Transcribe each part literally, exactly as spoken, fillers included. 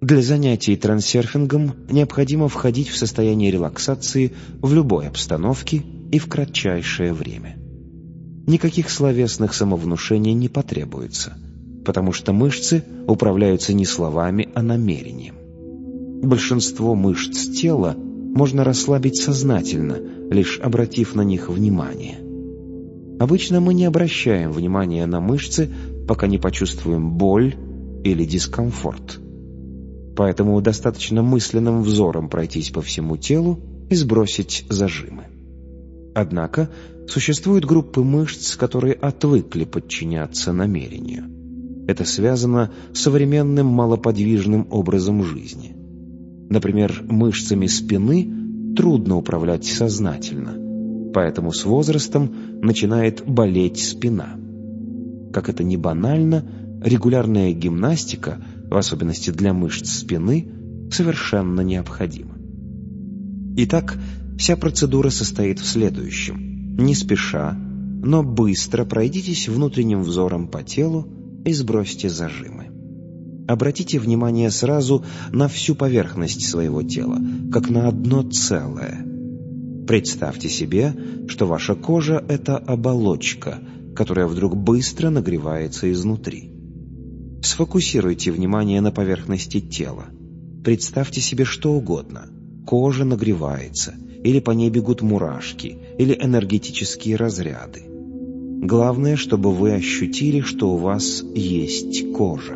Для занятий трансерфингом необходимо входить в состояние релаксации в любой обстановке и в кратчайшее время. Никаких словесных самовнушений не потребуется, потому что мышцы управляются не словами, а намерением. Большинство мышц тела можно расслабить сознательно, лишь обратив на них внимание. Обычно мы не обращаем внимания на мышцы, пока не почувствуем боль или дискомфорт. Поэтому достаточно мысленным взором пройтись по всему телу и сбросить зажимы. Однако существуют группы мышц, которые отвыкли подчиняться намерению. Это связано с современным малоподвижным образом жизни. Например, мышцами спины трудно управлять сознательно, поэтому с возрастом начинает болеть спина. Как это ни банально, регулярная гимнастика, в особенности для мышц спины, совершенно необходима. Итак, вся процедура состоит в следующем. Не спеша, но быстро пройдитесь внутренним взором по телу и сбросьте зажимы. Обратите внимание сразу на всю поверхность своего тела, как на одно целое. Представьте себе, что ваша кожа — это оболочка, которая вдруг быстро нагревается изнутри. Сфокусируйте внимание на поверхности тела. Представьте себе что угодно. Кожа нагревается, или по ней бегут мурашки, или энергетические разряды. Главное, чтобы вы ощутили, что у вас есть кожа.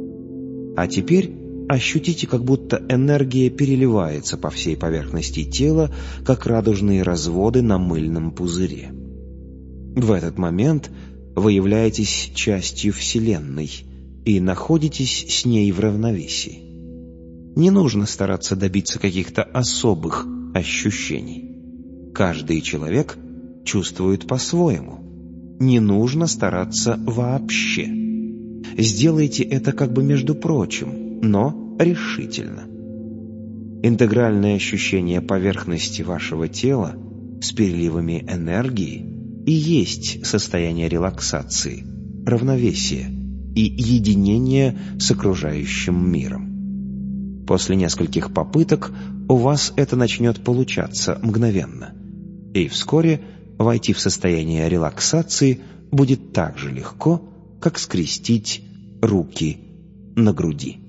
А теперь ощутите, как будто энергия переливается по всей поверхности тела, как радужные разводы на мыльном пузыре. В этот момент вы являетесь частью Вселенной и находитесь с ней в равновесии. Не нужно стараться добиться каких-то особых ощущений. Каждый человек чувствует по-своему. Не нужно стараться вообще. Сделайте это как бы между прочим, но решительно. Интегральное ощущение поверхности вашего тела с переливами энергии и есть состояние релаксации, равновесия и единения с окружающим миром. После нескольких попыток у вас это начнет получаться мгновенно, и вскоре войти в состояние релаксации будет так же легко, как скрестить руки на груди.